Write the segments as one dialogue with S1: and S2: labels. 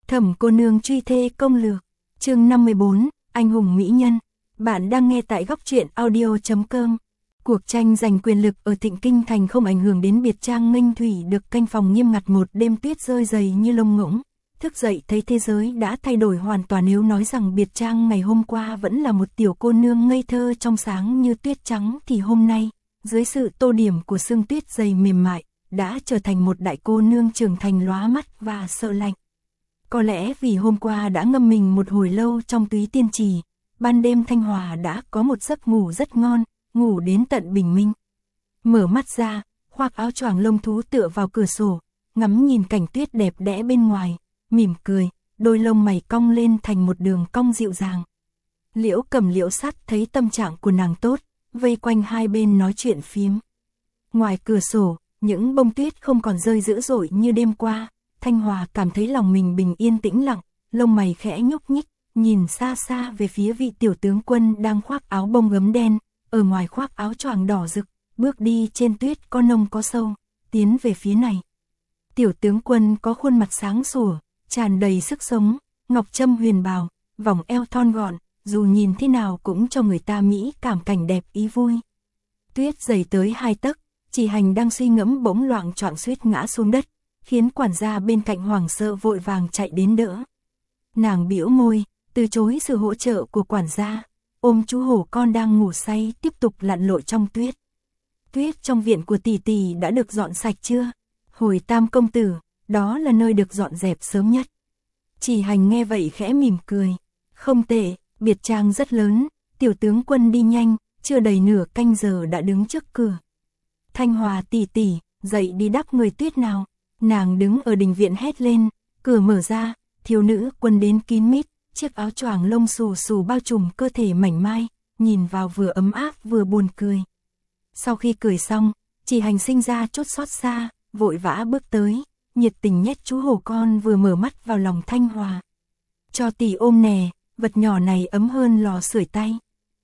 S1: Thẩm cô nương truy thê công lược, chương 54, anh hùng mỹ nhân. Bạn đang nghe tại góc truyện audio.com. Cuộc tranh giành quyền lực ở Thịnh Kinh Thành không ảnh hưởng đến biệt trang Nghênh Thủy được canh phòng nghiêm ngặt. Một đêm tuyết rơi dày như lông ngỗng, thức dậy thấy thế giới đã thay đổi hoàn toàn. Nếu nói rằng biệt trang ngày hôm qua vẫn là một tiểu cô nương ngây thơ trong sáng như tuyết trắng, thì hôm nay, dưới sự tô điểm của sương tuyết dày mềm mại, đã trở thành một đại cô nương trưởng thành lóa mắt và sợ lạnh. Có lẽ vì hôm qua đã ngâm mình một hồi lâu trong túy tiên trì, ban đêm Thanh Hòa đã có một giấc ngủ rất ngon, ngủ đến tận bình minh. Mở mắt ra, khoác áo choàng lông thú tựa vào cửa sổ, ngắm nhìn cảnh tuyết đẹp đẽ bên ngoài, mỉm cười, đôi lông mày cong lên thành một đường cong dịu dàng. Liễu Cầm Liễu Sắt thấy tâm trạng của nàng tốt, vây quanh hai bên nói chuyện phím. Ngoài cửa sổ, những bông tuyết không còn rơi dữ dội như đêm qua. Thanh Hòa cảm thấy lòng mình bình yên tĩnh lặng, lông mày khẽ nhúc nhích, nhìn xa xa về phía vị tiểu tướng quân đang khoác áo bông gấm đen, ở ngoài khoác áo choàng đỏ rực, bước đi trên tuyết có nông có sâu, tiến về phía này. Tiểu tướng quân có khuôn mặt sáng sủa, tràn đầy sức sống, ngọc trâm huyền bào, vòng eo thon gọn, dù nhìn thế nào cũng cho người ta mỹ cảm cảnh đẹp ý vui. Tuyết dày tới 2 tấc, Chỉ Hành đang suy ngẫm bỗng loạng choạng suýt ngã xuống đất, khiến quản gia bên cạnh hoảng sợ vội vàng chạy đến đỡ. Nàng bĩu môi, từ chối sự hỗ trợ của quản gia, ôm chú hổ con đang ngủ say tiếp tục lặn lội trong tuyết. Tuyết trong viện của tỷ tỷ đã được dọn sạch chưa? Hồi Tam công tử, đó là nơi được dọn dẹp sớm nhất. Chỉ Hành nghe vậy khẽ mỉm cười. Không tệ, biệt trang rất lớn, tiểu tướng quân đi nhanh, chưa đầy nửa canh giờ đã đứng trước cửa. Thanh Hòa tỷ tỷ, dậy đi đắp người tuyết nào. Nàng đứng ở đình viện hét lên, cửa mở ra, thiếu nữ quân đến kín mít, chiếc áo choàng lông xù xù bao trùm cơ thể mảnh mai, nhìn vào vừa ấm áp vừa buồn cười. Sau khi cười xong, Chỉ Hành sinh ra chốt xót xa, vội vã bước tới, nhiệt tình nhét chú hổ con vừa mở mắt vào lòng Thanh Hòa. Cho tỷ ôm nè, vật nhỏ này ấm hơn lò sưởi tay.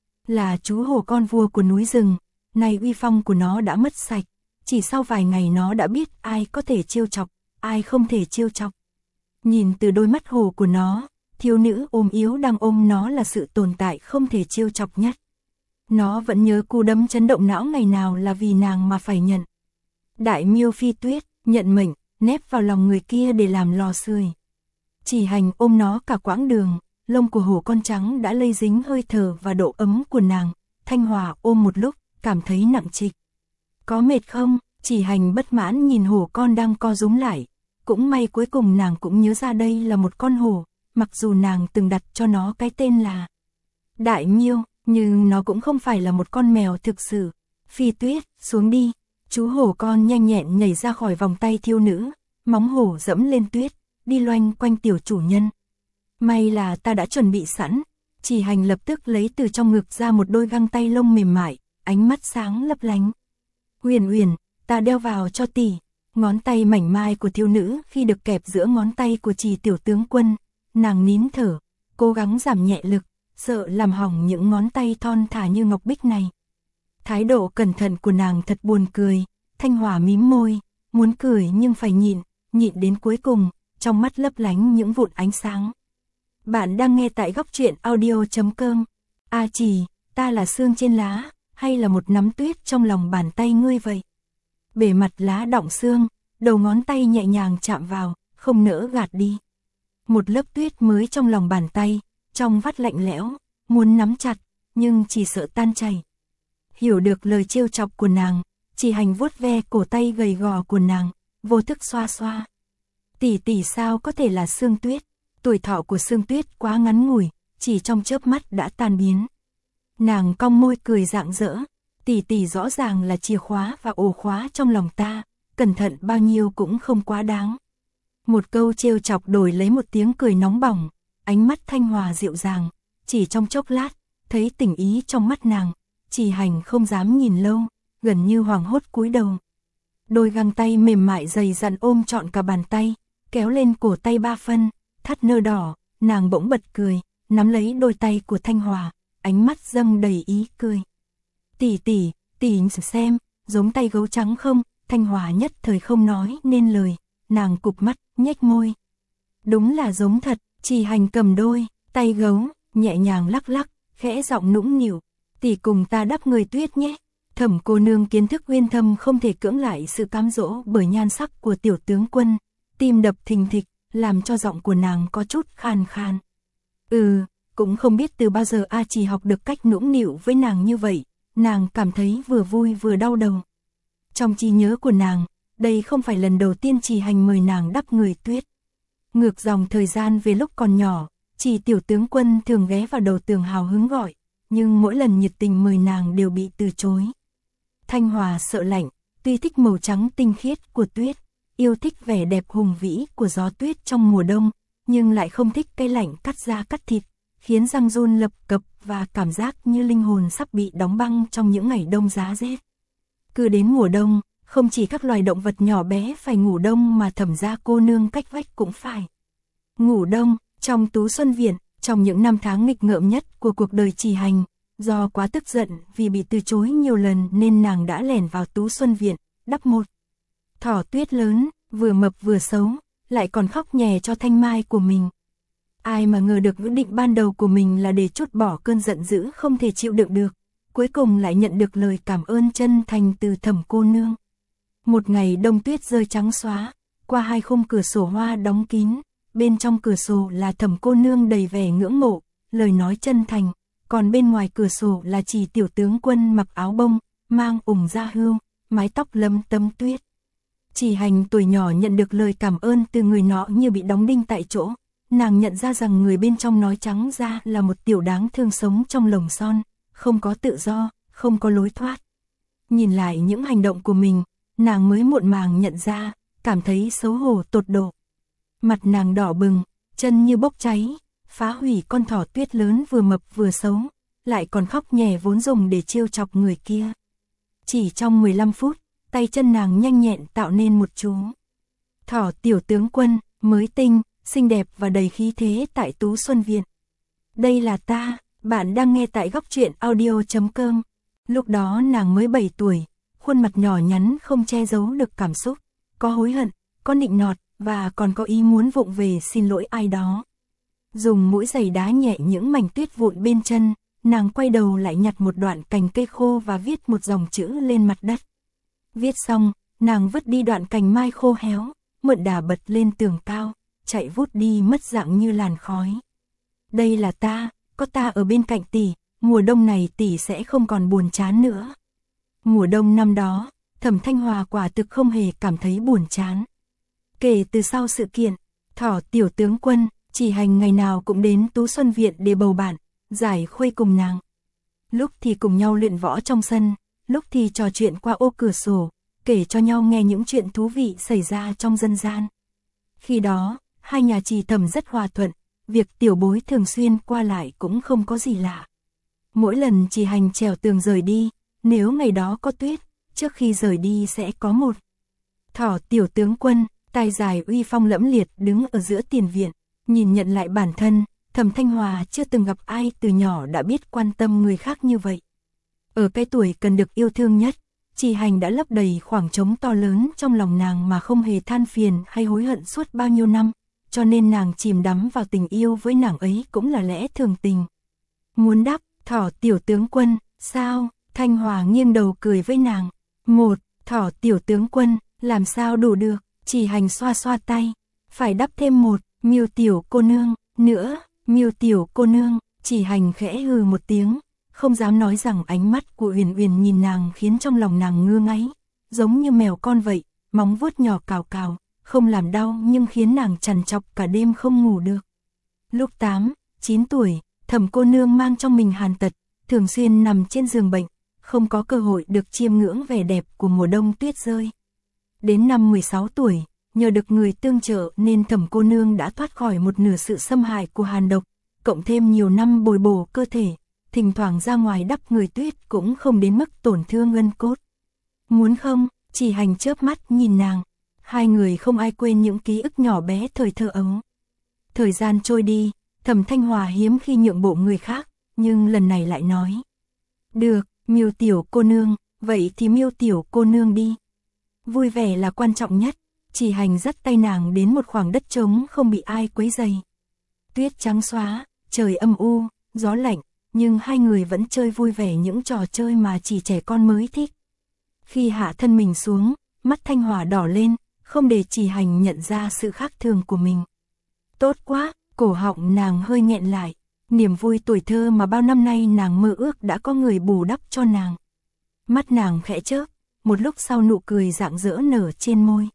S1: Là chú hổ con vua của núi rừng, nay uy phong của nó đã mất sạch. Chỉ sau vài ngày nó đã biết ai có thể trêu chọc, ai không thể trêu chọc. Nhìn từ đôi mắt hồ của nó, thiếu nữ ôm yếu đang ôm nó là sự tồn tại không thể trêu chọc nhất. Nó vẫn nhớ cú đấm chấn động não ngày nào là vì nàng mà phải nhận. Đại miêu Phi Tuyết, nhận mệnh, nép vào lòng người kia để làm lò sưởi. Chỉ Hành ôm nó cả quãng đường, lông của hổ con trắng đã lây dính hơi thở và độ ấm của nàng. Thanh Hòa ôm một lúc, cảm thấy nặng trịch. Có mệt không? Chỉ Hành bất mãn nhìn hổ con đang co rúm lại. Cũng may cuối cùng nàng cũng nhớ ra đây là một con hổ, mặc dù nàng từng đặt cho nó cái tên là Đại Miêu, nhưng nó cũng không phải là một con mèo thực sự. Phi Tuyết, xuống đi. Chú hổ con nhanh nhẹn nhảy ra khỏi vòng tay thiếu nữ, móng hổ dẫm lên tuyết, đi loanh quanh tiểu chủ nhân. May là ta đã chuẩn bị sẵn. Chỉ Hành lập tức lấy từ trong ngực ra một đôi găng tay lông mềm mại, ánh mắt sáng lấp lánh. Huyền Huyền, ta đeo vào cho tỷ. Ngón tay mảnh mai của thiếu nữ khi được kẹp giữa ngón tay của Chỉ tiểu tướng quân, nàng nín thở, cố gắng giảm nhẹ lực, sợ làm hỏng những ngón tay thon thả như ngọc bích này. Thái độ cẩn thận của nàng thật buồn cười. Thanh Hòa mím môi, muốn cười nhưng phải nhịn đến cuối cùng, trong mắt lấp lánh những vụn ánh sáng. Bạn đang nghe tại góc truyện audio.com. A Chỉ, ta là sương trên lá, hay là một nắm tuyết trong lòng bàn tay ngươi vậy? Bề mặt lá đọng sương, đầu ngón tay nhẹ nhàng chạm vào, không nỡ gạt đi. Một lớp tuyết mới trong lòng bàn tay, trong vắt lạnh lẽo, muốn nắm chặt, nhưng chỉ sợ tan chảy. Hiểu được lời trêu chọc của nàng, Chỉ Hành vuốt ve cổ tay gầy gò của nàng, vô thức xoa xoa. Tỷ tỷ sao có thể là sương tuyết? Tuổi thọ của sương tuyết quá ngắn ngủi, chỉ trong chớp mắt đã tan biến. Nàng cong môi cười rạng rỡ. Tỷ tỷ rõ ràng là chìa khóa và ổ khóa trong lòng ta, cẩn thận bao nhiêu cũng không quá đáng. Một câu trêu chọc đổi lấy một tiếng cười nóng bỏng, ánh mắt Thanh Hòa dịu dàng, chỉ trong chốc lát, thấy tình ý trong mắt nàng, Chỉ Hành không dám nhìn lâu, gần như hoảng hốt cúi đầu. Đôi găng tay mềm mại dày dặn ôm trọn cả bàn tay, kéo lên cổ tay 3 phân, thắt nơ đỏ, nàng bỗng bật cười, nắm lấy đôi tay của Thanh Hòa, ánh mắt dâng đầy ý cười. Tỷ tỷ, tỷ xem, giống tay gấu trắng không? Thanh Hòa nhất thời không nói nên lời, nàng cụp mắt, nhếch môi. Đúng là giống thật, Trì Hành cầm đôi tay gấu, nhẹ nhàng lắc lắc, khẽ giọng nũng nịu, tỷ cùng ta đắp người tuyết nhé. Thẩm cô nương kiến thức uyên thâm không thể cưỡng lại sự cám dỗ bởi nhan sắc của tiểu tướng quân, tim đập thình thịch, làm cho giọng của nàng có chút khan khan. Cũng không biết từ bao giờ A Trì học được cách nũng nịu với nàng như vậy, nàng cảm thấy vừa vui vừa đau đầu. Trong trí nhớ của nàng, đây không phải lần đầu tiên Trì Hành mời nàng đắp người tuyết. Ngược dòng thời gian về lúc còn nhỏ, Trì tiểu tướng quân thường ghé vào đầu tường hào hứng gọi, nhưng mỗi lần nhiệt tình mời nàng đều bị từ chối. Thanh Hòa sợ lạnh, tuy thích màu trắng tinh khiết của tuyết, yêu thích vẻ đẹp hùng vĩ của gió tuyết trong mùa đông, nhưng lại không thích cái lạnh cắt da cắt thịt, khiến răng run lập cập và cảm giác như linh hồn sắp bị đóng băng trong những ngày đông giá rét. Cứ đến mùa đông, không chỉ các loài động vật nhỏ bé phải ngủ đông mà Thẩm gia cô nương cách vách cũng phải ngủ đông. Trong Tú Xuân Viện, trong những năm tháng nghịch ngợm nhất của cuộc đời Trì Hành, do quá tức giận vì bị từ chối nhiều lần nên nàng đã lẻn vào Tú Xuân Viện, đắp một thỏ tuyết lớn, vừa mập vừa xấu, lại còn khóc nhè cho thanh mai của mình. Ai mà ngờ được quyết định ban đầu của mình là để trút bỏ cơn giận dữ không thể chịu đựng được, cuối cùng lại nhận được lời cảm ơn chân thành từ Thẩm cô nương. Một ngày đông tuyết rơi trắng xóa, qua hai khung cửa sổ hoa đóng kín, bên trong cửa sổ là Thẩm cô nương đầy vẻ ngưỡng mộ, lời nói chân thành, còn bên ngoài cửa sổ là Trì tiểu tướng quân mặc áo bông, mang ủng da hươu, mái tóc lấm tấm tuyết. Trì Hành tuổi nhỏ nhận được lời cảm ơn từ người nọ như bị đóng đinh tại chỗ, nàng nhận ra rằng người bên trong nói trắng ra là một tiểu đáng thương sống trong lồng son, không có tự do, không có lối thoát. Nhìn lại những hành động của mình, nàng mới muộn màng nhận ra, cảm thấy xấu hổ tột độ. Mặt nàng đỏ bừng, chân như bốc cháy, phá hủy con thỏ tuyết lớn vừa mập vừa xấu, lại còn khóc nhè vốn dùng để trêu chọc người kia. Chỉ trong 15 phút, tay chân nàng nhanh nhẹn tạo nên một chú thỏ tiểu tướng quân, mới tinh, xinh đẹp và đầy khí thế tại Tú Xuân Viện. Đây là ta, bạn đang nghe tại góc truyện audio.com. Lúc đó nàng mới 7 tuổi, khuôn mặt nhỏ nhắn không che giấu được cảm xúc, có hối hận, có nịnh nọt, và còn có ý muốn vụng về xin lỗi ai đó. Dùng mũi giày đá nhẹ những mảnh tuyết vụn bên chân, nàng quay đầu lại nhặt một đoạn cành cây khô và viết một dòng chữ lên mặt đất. Viết xong, nàng vứt đi đoạn cành mai khô héo, mượn đà bật lên tường cao, chạy vút đi mất dạng như làn khói. Đây là ta, có ta ở bên cạnh tỷ, mùa đông này tỷ sẽ không còn buồn chán nữa. Mùa đông năm đó, Thẩm Thanh Hòa quả thực không hề cảm thấy buồn chán. Kể từ sau sự kiện, thỏ tiểu tướng quân, Trì Hành ngày nào cũng đến Tú Xuân Viện để bầu bạn, giải khuây cùng nàng. Lúc thì cùng nhau luyện võ trong sân, lúc thì trò chuyện qua ô cửa sổ, kể cho nhau nghe những chuyện thú vị xảy ra trong dân gian. Khi đó, hai nhà Trì Thẩm rất hòa thuận, việc tiểu bối thường xuyên qua lại cũng không có gì lạ. Mỗi lần Trì Hành trèo tường rời đi, nếu ngày đó có tuyết, trước khi rời đi sẽ có một thỏ tiểu tướng quân, tài dài uy phong lẫm liệt đứng ở giữa tiền viện, nhìn nhận lại bản thân, Thẩm Thanh Hòa chưa từng gặp ai từ nhỏ đã biết quan tâm người khác như vậy. Ở cái tuổi cần được yêu thương nhất, Trì Hành đã lấp đầy khoảng trống to lớn trong lòng nàng mà không hề than phiền hay hối hận suốt bao nhiêu năm, cho nên nàng chìm đắm vào tình yêu với nàng ấy cũng là lẽ thường tình. Muốn đắp thỏ tiểu tướng quân, sao? Thanh Hòa nghiêng đầu cười với nàng. Một thỏ tiểu tướng quân, làm sao đủ được? Trì Hành xoa xoa tay. Phải đắp thêm một, Miêu tiểu cô nương, nữa, Miêu tiểu cô nương. Trì Hành khẽ hừ một tiếng, không dám nói rằng ánh mắt của Uyển Uyển nhìn nàng khiến trong lòng nàng ngứa ngáy, giống như mèo con vậy, móng vuốt nhỏ cào cào, không làm đau nhưng khiến nàng trằn trọc cả đêm không ngủ được. Lúc 8, 9 tuổi, Thẩm cô nương mang trong mình hàn tật, thường xuyên nằm trên giường bệnh, không có cơ hội được chiêm ngưỡng vẻ đẹp của mùa đông tuyết rơi. Đến năm 16 tuổi, nhờ được người tương trợ nên Thẩm cô nương đã thoát khỏi một nửa sự xâm hại của hàn độc, cộng thêm nhiều năm bồi bổ cơ thể, thỉnh thoảng ra ngoài đắp người tuyết cũng không đến mức tổn thương gân cốt. Muốn không? Trì Hành chớp mắt nhìn nàng. Hai người không ai quên những ký ức nhỏ bé thời thơ ấu. Thời gian trôi đi, Thẩm Thanh Hòa hiếm khi nhượng bộ người khác, nhưng lần này lại nói. Được, Miêu tiểu cô nương, vậy thì Miêu tiểu cô nương đi. Vui vẻ là quan trọng nhất, Chỉ Hành dắt tay nàng đến một khoảng đất trống không bị ai quấy rầy. Tuyết trắng xóa, trời âm u, gió lạnh, nhưng hai người vẫn chơi vui vẻ những trò chơi mà chỉ trẻ con mới thích. Khi hạ thân mình xuống, mắt Thanh Hòa đỏ lên, không để Chỉ Hành nhận ra sự khác thường của mình. Tốt quá, cổ họng nàng hơi nghẹn lại, niềm vui tuổi thơ mà bao năm nay nàng mơ ước đã có người bù đắp cho nàng. Mắt nàng khẽ chớp, một lúc sau nụ cười rạng rỡ nở trên môi.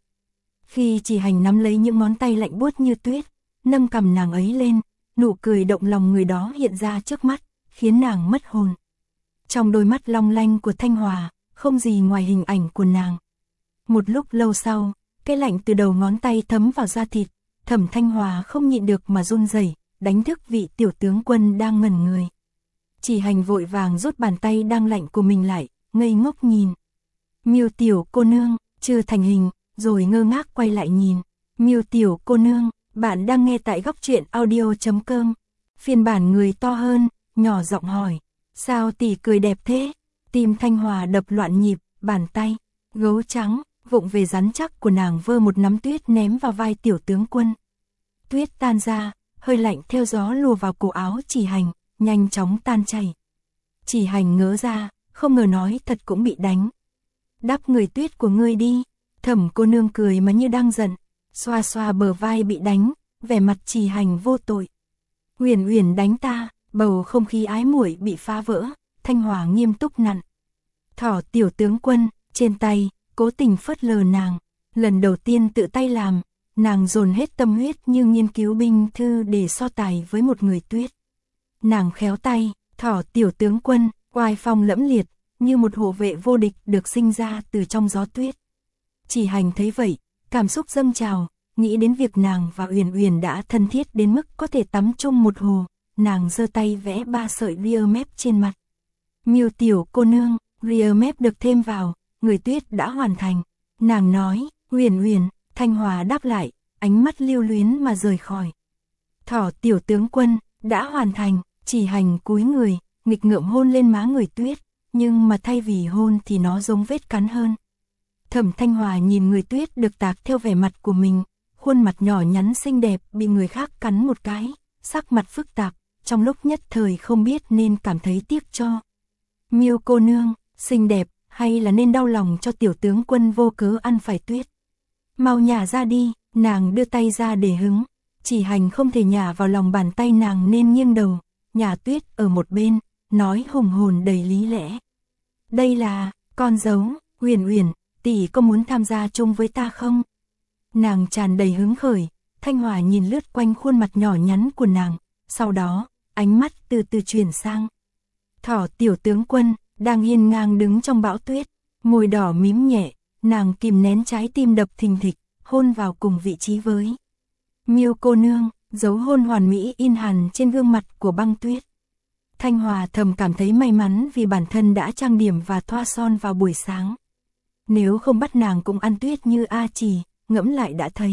S1: Khi Chỉ Hành nắm lấy những ngón tay lạnh buốt như tuyết, nâng cằm nàng ấy lên, nụ cười động lòng người đó hiện ra trước mắt, khiến nàng mất hồn. Trong đôi mắt long lanh của Thanh Hòa, không gì ngoài hình ảnh của nàng. Một lúc lâu sau, cái lạnh từ đầu ngón tay thấm vào da thịt, Thẩm Thanh Hòa không nhịn được mà run rẩy, đánh thức vị tiểu tướng quân đang ngẩn người. Chỉ Hành vội vàng rút bàn tay đang lạnh của mình lại, ngây ngốc nhìn. Miêu tiểu cô nương, chưa thành hình, rồi ngơ ngác quay lại nhìn. Miêu tiểu cô nương, bạn đang nghe tại Góc Truyện Audio.com. Phiên bản người to hơn, nhỏ giọng hỏi, sao tỷ cười đẹp thế? Tim Thanh Hòa đập loạn nhịp, bàn tay, gấu trắng, vụng về rắn chắc của nàng vơ một nắm tuyết ném vào vai tiểu tướng quân. Tuyết tan ra, hơi lạnh theo gió lùa vào cổ áo Chỉ Hành, nhanh chóng tan chảy. Chỉ Hành ngớ ra, không ngờ nói thật cũng bị đánh. Đắp người tuyết của ngươi đi. Thẩm cô nương cười mà như đang giận, xoa xoa bờ vai bị đánh, vẻ mặt Chỉ Hành vô tội. Uyển Uyển đánh ta, bầu không khí ái muội bị phá vỡ, Thanh Hòa nghiêm túc nặn. Thỏ tiểu tướng quân, trên tay, cố tình phớt lờ nàng, lần đầu tiên tự tay làm, nàng dồn hết tâm huyết như nghiên cứu binh thư để so tài với một người tuyết. Nàng khéo tay, thỏ tiểu tướng quân, oai phong lẫm liệt, như một hộ vệ vô địch được sinh ra từ trong gió tuyết. Chỉ Hành thấy vậy, cảm xúc dâng trào, nghĩ đến việc nàng và Uyển Uyển đã thân thiết đến mức có thể tắm chung một hồ, nàng giơ tay vẽ 3 sợi ria mép trên mặt. Miêu tiểu cô nương, ria mép được thêm vào, người tuyết đã hoàn thành. Nàng nói, Uyển Uyển, Thanh Hòa đáp lại, ánh mắt lưu luyến mà rời khỏi. Thỏ tiểu tướng quân, đã hoàn thành. Chỉ Hành cúi người, nghịch ngợm hôn lên má người tuyết, nhưng mà thay vì hôn thì nó giống vết cắn hơn. Thẩm Thanh Hòa nhìn người tuyết được tạc theo vẻ mặt của mình, khuôn mặt nhỏ nhắn xinh đẹp bị người khác cắn một cái, sắc mặt phức tạp, trong lúc nhất thời không biết nên cảm thấy tiếc cho Miêu cô nương, xinh đẹp, hay là nên đau lòng cho tiểu tướng quân vô cớ ăn phải tuyết. Mau nhả ra đi, nàng đưa tay ra để hứng, Chỉ Hành không thể nhả vào lòng bàn tay nàng nên nghiêng đầu, nhả tuyết ở một bên, nói hùng hồn đầy lý lẽ. Đây là, con dấu, Uyển Uyển, tỷ có muốn tham gia chung với ta không? Nàng tràn đầy hứng khởi, Thanh Hòa nhìn lướt quanh khuôn mặt nhỏ nhắn của nàng, sau đó, ánh mắt từ từ chuyển sang. Thỏ tiểu tướng quân, đang hiên ngang đứng trong bão tuyết, môi đỏ mím nhẹ, nàng kìm nén trái tim đập thình thịch, hôn vào cùng vị trí với Miêu cô nương, dấu hôn hoàn mỹ in hằn trên gương mặt của băng tuyết. Thanh Hòa thầm cảm thấy may mắn vì bản thân đã trang điểm và thoa son vào buổi sáng. Nếu không bắt nàng cũng ăn tuyết như A Chỉ, ngẫm lại đã thấy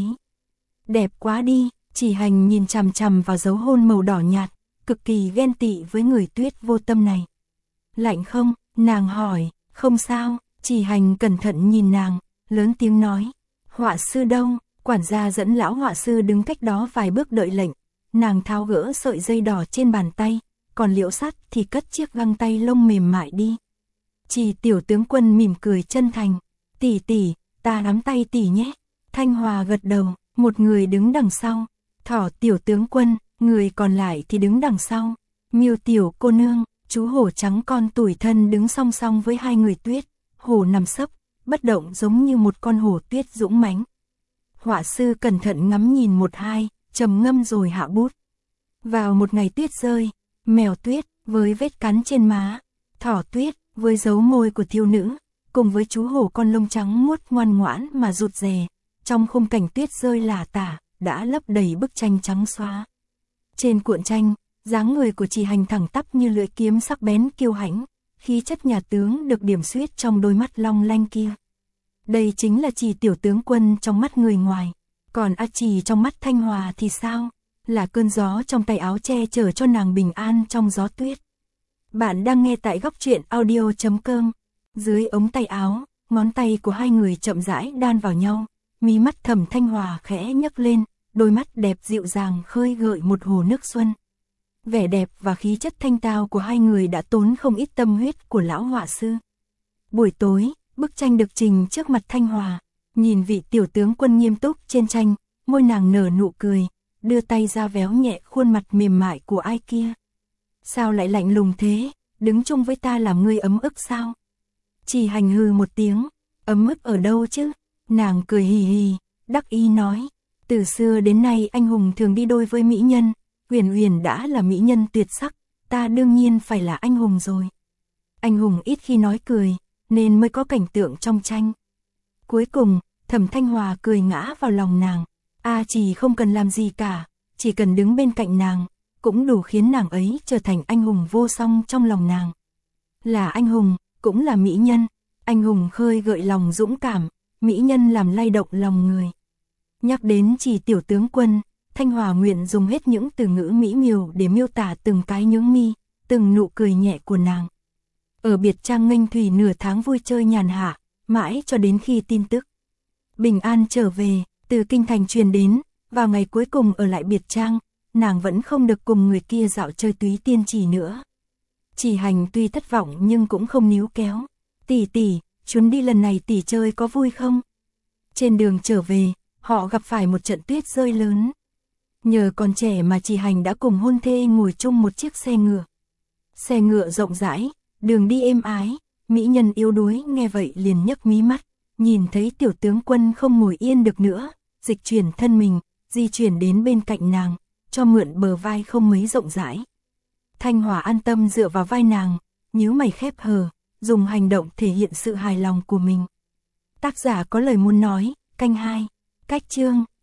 S1: đẹp quá đi. Chỉ Hành nhìn chằm chằm vào dấu hôn màu đỏ nhạt, cực kỳ ghen tị với người tuyết vô tâm này. Lạnh không? Nàng hỏi. Không sao. Chỉ Hành cẩn thận nhìn nàng, lớn tiếng nói. Họa sư đâu? Quản gia dẫn lão họa sư đứng cách đó vài bước đợi lệnh. Nàng tháo gỡ sợi dây đỏ trên bàn tay, còn Liễu Sắt thì cất chiếc găng tay lông mềm mại đi. Chỉ tiểu tướng quân mỉm cười chân thành. Tỷ tỷ, ta nắm tay tỷ nhé. Thanh Hòa gật đầu, một người đứng đằng sau. Thỏ tiểu tướng quân, người còn lại thì đứng đằng sau. Miêu tiểu cô nương, chú hổ trắng con tủi thân đứng song song với hai người tuyết. Hổ nằm sấp, bất động giống như một con hổ tuyết dũng mãnh. Họa sư cẩn thận ngắm nhìn một hai, trầm ngâm rồi hạ bút. Vào một ngày tuyết rơi, mèo tuyết với vết cắn trên má, thỏ tuyết với dấu môi của thiếu nữ, cùng với chú hổ con lông trắng muốt ngoan ngoãn mà rụt rè, trong khung cảnh tuyết rơi lả tả, đã lấp đầy bức tranh trắng xóa. Trên cuộn tranh, dáng người của Chỉ Hành thẳng tắp như lưỡi kiếm sắc bén kiêu hãnh, khí chất nhà tướng được điểm xuyết trong đôi mắt long lanh kia. Đây chính là Chỉ tiểu tướng quân trong mắt người ngoài, còn A Chỉ trong mắt Thanh Hòa thì sao? Là cơn gió trong tay áo che chở cho nàng bình an trong gió tuyết. Bạn đang nghe tại Góc Truyện Audio.com. Dưới ống tay áo, ngón tay của hai người chậm rãi đan vào nhau, mí mắt Thẩm Thanh Hòa khẽ nhấc lên, đôi mắt đẹp dịu dàng khơi gợi một hồ nước xuân. Vẻ đẹp và khí chất thanh tao của hai người đã tốn không ít tâm huyết của lão họa sư. Buổi tối, bức tranh được trình trước mặt Thanh Hòa, nhìn vị tiểu tướng quân nghiêm túc trên tranh, môi nàng nở nụ cười, đưa tay ra véo nhẹ khuôn mặt mềm mại của ai kia. Sao lại lạnh lùng thế, đứng chung với ta làm ngươi ấm ức sao? Chỉ Hành hừ một tiếng, ấm ức ở đâu chứ? Nàng cười hì hì, đắc ý nói, từ xưa đến nay anh hùng thường đi đôi với mỹ nhân, Huyền Huyền đã là mỹ nhân tuyệt sắc, ta đương nhiên phải là anh hùng rồi. Anh hùng ít khi nói cười, nên mới có cảnh tượng trong tranh. Cuối cùng, Thẩm Thanh Hòa cười ngã vào lòng nàng, chỉ không cần làm gì cả, chỉ cần đứng bên cạnh nàng, cũng đủ khiến nàng ấy trở thành anh hùng vô song trong lòng nàng. Là anh hùng, cũng là mỹ nhân, anh hùng khơi gợi lòng dũng cảm, mỹ nhân làm lay động lòng người. Nhắc đến Chỉ tiểu tướng quân, Thanh Hòa nguyện dùng hết những từ ngữ mỹ miều để miêu tả từng cái nhướng mi, từng nụ cười nhẹ của nàng. Ở biệt trang nghênh thủy nửa tháng vui chơi nhàn hạ, mãi cho đến khi tin tức bình an trở về, từ kinh thành truyền đến, vào ngày cuối cùng ở lại biệt trang, nàng vẫn không được cùng người kia dạo chơi túy tiên chỉ nữa. Chỉ Hành tuy thất vọng nhưng cũng không níu kéo. Tỷ tỷ, chuyến đi lần này tỷ chơi có vui không? Trên đường trở về, họ gặp phải một trận tuyết rơi lớn. Nhờ còn trẻ mà Chỉ Hành đã cùng hôn thê ngồi chung một chiếc xe ngựa. Xe ngựa rộng rãi, đường đi êm ái, mỹ nhân yếu đuối nghe vậy liền nhấc mí mắt, nhìn thấy tiểu tướng quân không ngồi yên được nữa, dịch chuyển thân mình, di chuyển đến bên cạnh nàng, cho mượn bờ vai không mấy rộng rãi. Thanh Hòa an tâm dựa vào vai nàng, nhíu mày khép hờ, dùng hành động thể hiện sự hài lòng của mình. Tác giả có lời muốn nói, canh 2, cách chương.